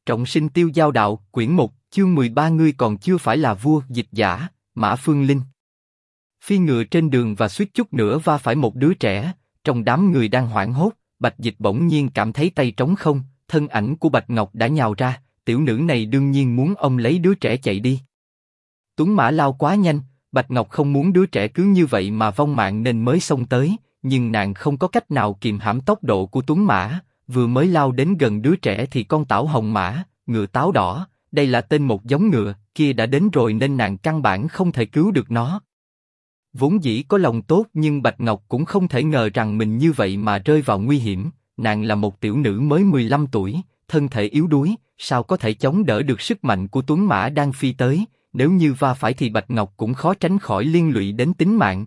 Trọng sinh tiêu giao đạo, quyển 1, chương 13. Ngươi còn chưa phải là vua. Dịch giả, Mã Phương Linh. Phi ngựa trên đường và suýt chút nữa va phải một đứa trẻ. Trong đám người đang hoảng hốt, Bạch Dịch bỗng nhiên cảm thấy tay trống không, thân ảnh của Bạch Ngọc đã nhào ra. Tiểu nữ này đương nhiên muốn ông lấy đứa trẻ chạy đi. Tuấn mã lao quá nhanh, Bạch Ngọc không muốn đứa trẻ cứ như vậy mà vong mạng nên mới xông tới, nhưng nàng không có cách nào kìm hãm tốc độ của Tuấn mã. Vừa mới lao đến gần đứa trẻ thì con Tảo Hồng Mã, ngựa táo đỏ, đây là tên một giống ngựa, kia đã đến rồi nên nàng căn bản không thể cứu được nó. Vốn dĩ có lòng tốt nhưng Bạch Ngọc cũng không thể ngờ rằng mình như vậy mà rơi vào nguy hiểm. Nàng là một tiểu nữ mới 15 tuổi, thân thể yếu đuối, sao có thể chống đỡ được sức mạnh của Tuấn mã đang phi tới, nếu như va phải thì Bạch Ngọc cũng khó tránh khỏi liên lụy đến tính mạng.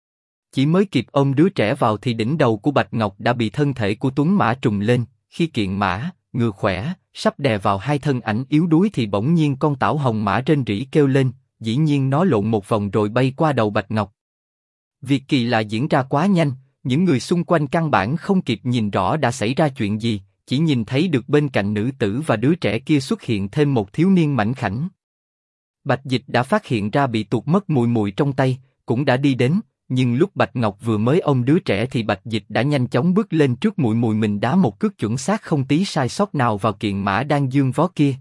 Chỉ mới kịp ôm đứa trẻ vào thì đỉnh đầu của Bạch Ngọc đã bị thân thể của Tuấn mã trùng lên, khi kiện mã, ngựa khỏe, sắp đè vào hai thân ảnh yếu đuối thì bỗng nhiên con Tảo Hồng Mã rên rỉ kêu lên, dĩ nhiên nó lộn một vòng rồi bay qua đầu Bạch Ngọc. Việc kỳ lạ diễn ra quá nhanh, những người xung quanh căn bản không kịp nhìn rõ đã xảy ra chuyện gì, chỉ nhìn thấy được bên cạnh nữ tử và đứa trẻ kia xuất hiện thêm một thiếu niên mảnh khảnh. Bạch Dịch đã phát hiện ra bị tuột mất mùi mùi trong tay, cũng đã đi đến. Nhưng lúc Bạch Ngọc vừa mới ôm đứa trẻ thì Bạch Dịch đã nhanh chóng bước lên trước mùi mùi mình đá một cước chuẩn xác không tí sai sót nào vào kiện mã đang dương vó kia.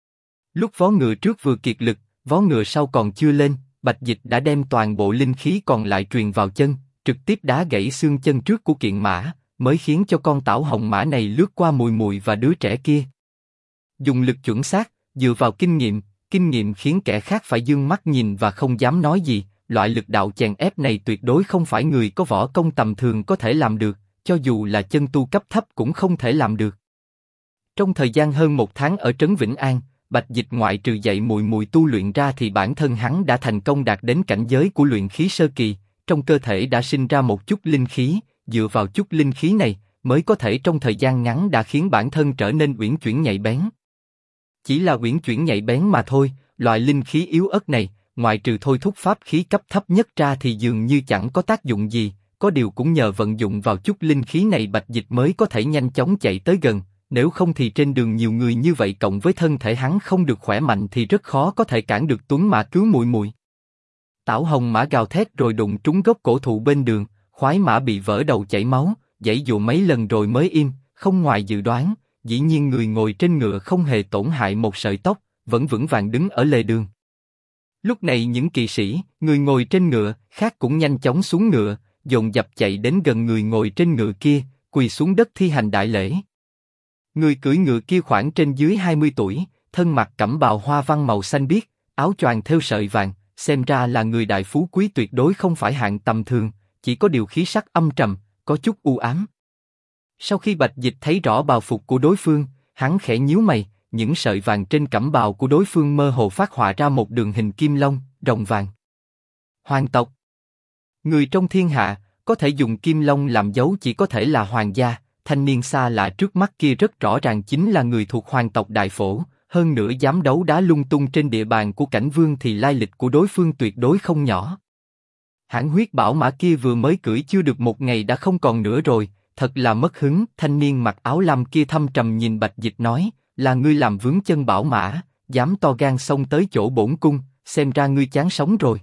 Lúc vó ngựa trước vừa kiệt lực, vó ngựa sau còn chưa lên, Bạch Dịch đã đem toàn bộ linh khí còn lại truyền vào chân, trực tiếp đá gãy xương chân trước của kiện mã, mới khiến cho con Tảo Hồng Mã này lướt qua mùi mùi và đứa trẻ kia. Dùng lực chuẩn xác, dựa vào kinh nghiệm khiến kẻ khác phải dương mắt nhìn và không dám nói gì. Loại lực đạo chèn ép này tuyệt đối không phải người có võ công tầm thường có thể làm được, cho dù là chân tu cấp thấp cũng không thể làm được. Trong thời gian hơn 1 tháng ở Trấn Vĩnh An, Bạch Dịch ngoại trừ dạy mùi mùi tu luyện ra thì bản thân hắn đã thành công đạt đến cảnh giới của luyện khí sơ kỳ, trong cơ thể đã sinh ra một chút linh khí, dựa vào chút linh khí này mới có thể trong thời gian ngắn đã khiến bản thân trở nên uyển chuyển nhạy bén. Chỉ là uyển chuyển nhạy bén mà thôi, loại linh khí yếu ớt này, ngoại trừ thôi thúc pháp khí cấp thấp nhất ra thì dường như chẳng có tác dụng gì, có điều cũng nhờ vận dụng vào chút linh khí này Bạch Dịch mới có thể nhanh chóng chạy tới gần, nếu không thì trên đường nhiều người như vậy cộng với thân thể hắn không được khỏe mạnh thì rất khó có thể cản được Tuấn mã cứu mùi mùi. Tảo Hồng Mã gào thét rồi đụng trúng gốc cổ thụ bên đường, khoái mã bị vỡ đầu chảy máu, giãy dụa mấy lần rồi mới im, không ngoài dự đoán, dĩ nhiên người ngồi trên ngựa không hề tổn hại một sợi tóc, vẫn vững vàng đứng ở lề đường. Lúc này những kỵ sĩ, người ngồi trên ngựa, khác cũng nhanh chóng xuống ngựa, dồn dập chạy đến gần người ngồi trên ngựa kia, quỳ xuống đất thi hành đại lễ. Người cưỡi ngựa kia khoảng trên dưới 20 tuổi, thân mặc cẩm bào hoa văn màu xanh biếc, áo choàng thêu sợi vàng, xem ra là người đại phú quý tuyệt đối không phải hạng tầm thường, chỉ có điều khí sắc âm trầm, có chút u ám. Sau khi Bạch Dịch thấy rõ bào phục của đối phương, hắn khẽ nhíu mày. Những sợi vàng trên cẩm bào của đối phương mơ hồ phát họa ra một đường hình kim long, rồng vàng. Hoàng tộc. Người trong thiên hạ, có thể dùng kim long làm dấu chỉ có thể là hoàng gia, thanh niên xa lạ trước mắt kia rất rõ ràng chính là người thuộc hoàng tộc Đại Phổ, hơn nữa dám đấu đá lung tung trên địa bàn của Cảnh Vương thì lai lịch của đối phương tuyệt đối không nhỏ. Hãn huyết bảo mã kia vừa mới cưỡi chưa được một ngày đã không còn nữa rồi, thật là mất hứng. Thanh niên mặc áo lam kia thâm trầm nhìn Bạch Dịch nói, là ngươi làm vướng chân bảo mã, dám to gan xông tới chỗ bổn cung, xem ra ngươi chán sống rồi.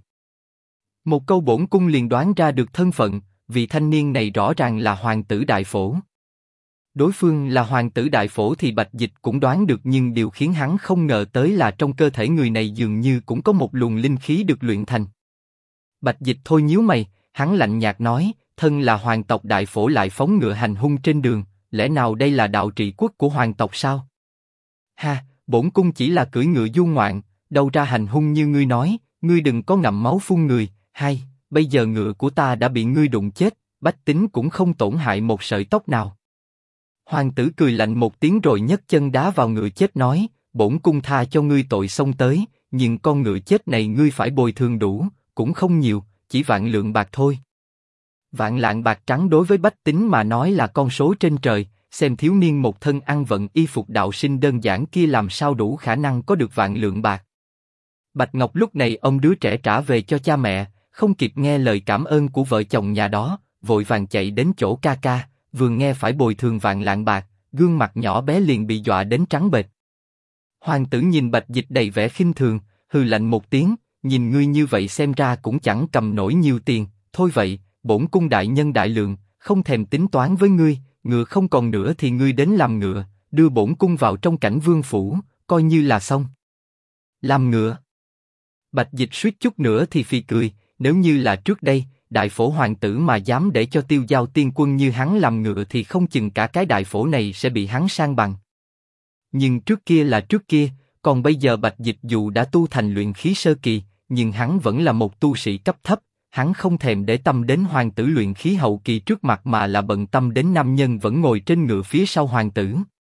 Một câu bổn cung liền đoán ra được thân phận, vị thanh niên này rõ ràng là hoàng tử Đại Phổ. Đối phương là hoàng tử Đại Phổ thì Bạch Dịch cũng đoán được, nhưng điều khiến hắn không ngờ tới là trong cơ thể người này dường như cũng có một luồng linh khí được luyện thành. Bạch Dịch thôi nhíu mày, hắn lạnh nhạt nói, thân là hoàng tộc Đại Phổ lại phóng ngựa hành hung trên đường, lẽ nào đây là đạo trị quốc của hoàng tộc sao? Ha, bổn cung chỉ là cưỡi ngựa du ngoạn, đâu ra hành hung như ngươi nói, ngươi đừng có ngậm máu phun người. Hay, bây giờ ngựa của ta đã bị ngươi đụng chết, bách tính cũng không tổn hại một sợi tóc nào. Hoàng tử cười lạnh một tiếng rồi nhấc chân đá vào ngựa chết nói, bổn cung tha cho ngươi tội xông tới, nhưng con ngựa chết này ngươi phải bồi thường đủ, cũng không nhiều, chỉ vạn lượng bạc thôi. Vạn lạng bạc trắng đối với bách tính mà nói là con số trên trời. Xem thiếu niên một thân ăn vận y phục đạo sinh đơn giản kia làm sao đủ khả năng có được vạn lượng bạc. Bạch Ngọc lúc này ôm đứa trẻ trả về cho cha mẹ, không kịp nghe lời cảm ơn của vợ chồng nhà đó, vội vàng chạy đến chỗ ca ca, vừa nghe phải bồi thường vạn lạng bạc, gương mặt nhỏ bé liền bị dọa đến trắng bệch. Hoàng tử nhìn Bạch Dịch đầy vẻ khinh thường, hừ lạnh một tiếng, nhìn ngươi như vậy xem ra cũng chẳng cầm nổi nhiều tiền, thôi vậy, bổn cung đại nhân đại lượng, không thèm tính toán với ngươi, ngựa không còn nữa thì ngươi đến làm ngựa, đưa bổn cung vào trong cảnh vương phủ, coi như là xong. Làm ngựa. Bạch Dịch suýt chút nữa thì phì cười, nếu như là trước đây, đại phổ hoàng tử mà dám để cho Tiêu Giao tiên quân như hắn làm ngựa thì không chừng cả cái đại phổ này sẽ bị hắn san bằng. Nhưng trước kia là trước kia, còn bây giờ Bạch Dịch dù đã tu thành luyện khí sơ kỳ, nhưng hắn vẫn là một tu sĩ cấp thấp, hắn không thèm để tâm đến hoàng tử luyện khí hậu kỳ trước mặt mà là bận tâm đến nam nhân vẫn ngồi trên ngựa phía sau hoàng tử.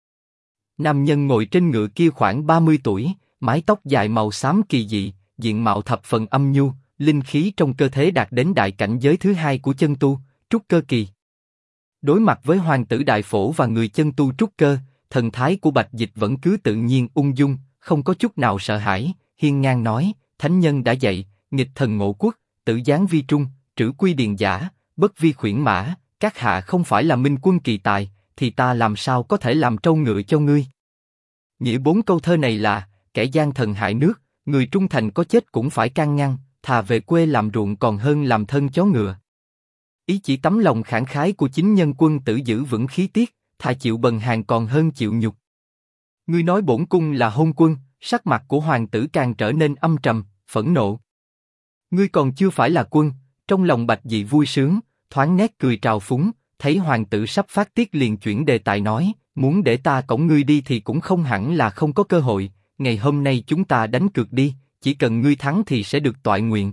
Nam nhân ngồi trên ngựa kia khoảng 30 tuổi, mái tóc dài màu xám kỳ dị, diện mạo thập phần âm nhu, linh khí trong cơ thể đạt đến đại cảnh giới thứ hai của chân tu, trúc cơ kỳ. Đối mặt với hoàng tử đại phổ và người chân tu trúc cơ, thần thái của Bạch Dịch vẫn cứ tự nhiên ung dung, không có chút nào sợ hãi, hiên ngang nói: Thánh nhân đã dạy, nghịch thần ngộ quốc, tử giáng vi trung, trữ quy điền giả, bất vi khuyển mã. Các hạ không phải là minh quân kỳ tài, thì ta làm sao có thể làm trâu ngựa cho ngươi? Nghĩa 4 câu thơ này là: kẻ gian thần hại nước, người trung thành có chết cũng phải can ngăn, thà về quê làm ruộng còn hơn làm thân chó ngựa. Ý chỉ tấm lòng khẳng khái của chính nhân quân tử giữ vững khí tiết, thà chịu bần hàn còn hơn chịu nhục. Ngươi nói bổn cung là hôn quân, sắc mặt của hoàng tử càng trở nên âm trầm, phẫn nộ. Ngươi còn chưa phải là quân, trong lòng Bạch Dị vui sướng, thoáng nét cười trào phúng, thấy hoàng tử sắp phát tiết liền chuyển đề tài nói: muốn để ta cõng ngươi đi thì cũng không hẳn là không có cơ hội, ngày hôm nay chúng ta đánh cược đi, chỉ cần ngươi thắng thì sẽ được toại nguyện.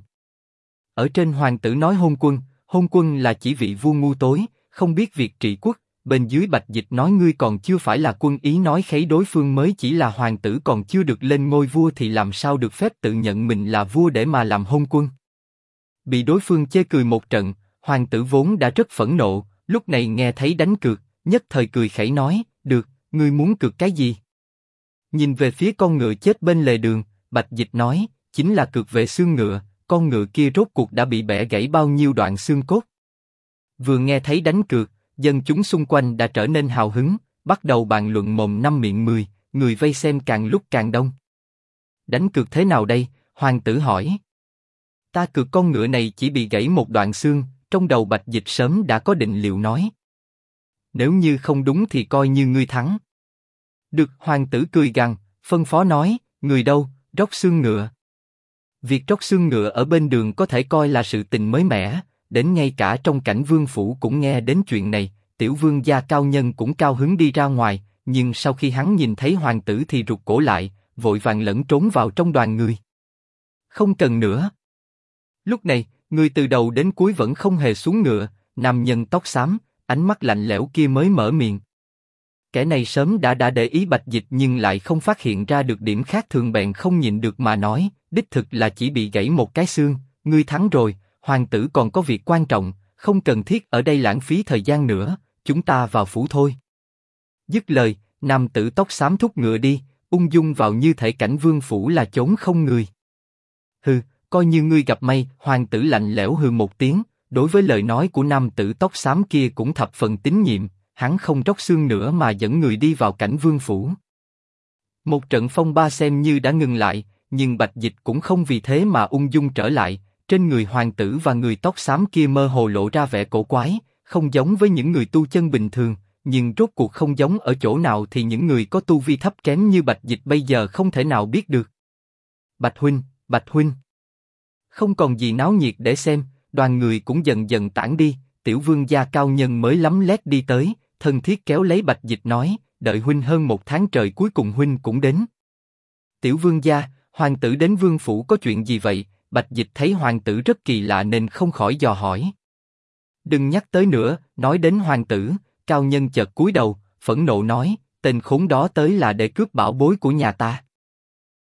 Ở trên hoàng tử nói hôn quân là chỉ vị vua ngu tối, không biết việc trị quốc, bên dưới Bạch Dịch nói ngươi còn chưa phải là quân, ý nói khấy đối phương mới chỉ là hoàng tử còn chưa được lên ngôi vua thì làm sao được phép tự nhận mình là vua để mà làm hôn quân. Bị đối phương chê cười một trận, hoàng tử vốn đã rất phẫn nộ, lúc này nghe thấy đánh cược, nhất thời cười khẩy nói: được, ngươi muốn cược cái gì? Nhìn về phía con ngựa chết bên lề đường, Bạch Dịch nói: chính là cược về xương ngựa, con ngựa kia rốt cuộc đã bị bẻ gãy bao nhiêu đoạn xương cốt. Vừa nghe thấy đánh cược, dân chúng xung quanh đã trở nên hào hứng, bắt đầu bàn luận mồm năm miệng mười, người vây xem càng lúc càng đông. Đánh cược thế nào đây? Hoàng tử hỏi. Ta cược con ngựa này chỉ bị gãy một đoạn xương, trong đầu Bạch Dịch sớm đã có định liệu nói. Nếu như không đúng thì coi như ngươi thắng. Được, hoàng tử cười gằn, phân phó nói: người đâu, rót xương ngựa. Việc rót xương ngựa ở bên đường có thể coi là sự tình mới mẻ, đến ngay cả trong cảnh vương phủ cũng nghe đến chuyện này. Tiểu vương gia cao nhân cũng cao hứng đi ra ngoài, nhưng sau khi hắn nhìn thấy hoàng tử thì rụt cổ lại, vội vàng lẫn trốn vào trong đoàn người. Không cần nữa. Lúc này, người từ đầu đến cuối vẫn không hề xuống ngựa, nam nhân tóc xám, ánh mắt lạnh lẽo kia mới mở miệng. Kẻ này sớm đã để ý Bạch Dịch nhưng lại không phát hiện ra được điểm khác thường, bèn không nhịn được mà nói: đích thực là chỉ bị gãy một cái xương, ngươi thắng rồi, hoàng tử còn có việc quan trọng, không cần thiết ở đây lãng phí thời gian nữa, chúng ta vào phủ thôi. Dứt lời, nam tử tóc xám thúc ngựa đi, ung dung vào như thể cảnh vương phủ là chốn không người. Hừ, coi như ngươi gặp may. Hoàng tử lạnh lẽo hừ một tiếng, đối với lời nói của nam tử tóc xám kia cũng thập phần tín nhiệm, hắn không rót xương nữa mà dẫn người đi vào cảnh vương phủ. Một trận phong ba xem như đã ngừng lại, nhưng Bạch Dịch cũng không vì thế mà ung dung trở lại. Trên người hoàng tử và người tóc xám kia mơ hồ lộ ra vẻ cổ quái, không giống với những người tu chân bình thường, nhưng rốt cuộc không giống ở chỗ nào thì những người có tu vi thấp kém như Bạch Dịch bây giờ không thể nào biết được. Bạch huynh. Không còn gì náo nhiệt để xem, đoàn người cũng dần dần tản đi. Tiểu vương gia cao nhân mới lấm lét đi tới, thân thiết kéo lấy Bạch Dịch nói: đợi huynh hơn 1 tháng trời cuối cùng huynh cũng đến. Tiểu vương gia, hoàng tử đến vương phủ có chuyện gì vậy? Bạch Dịch thấy hoàng tử rất kỳ lạ nên không khỏi dò hỏi. Đừng nhắc tới nữa. Nói đến hoàng tử, cao nhân chợt cúi đầu, phẫn nộ nói: tên khốn đó tới là để cướp bảo bối của nhà ta.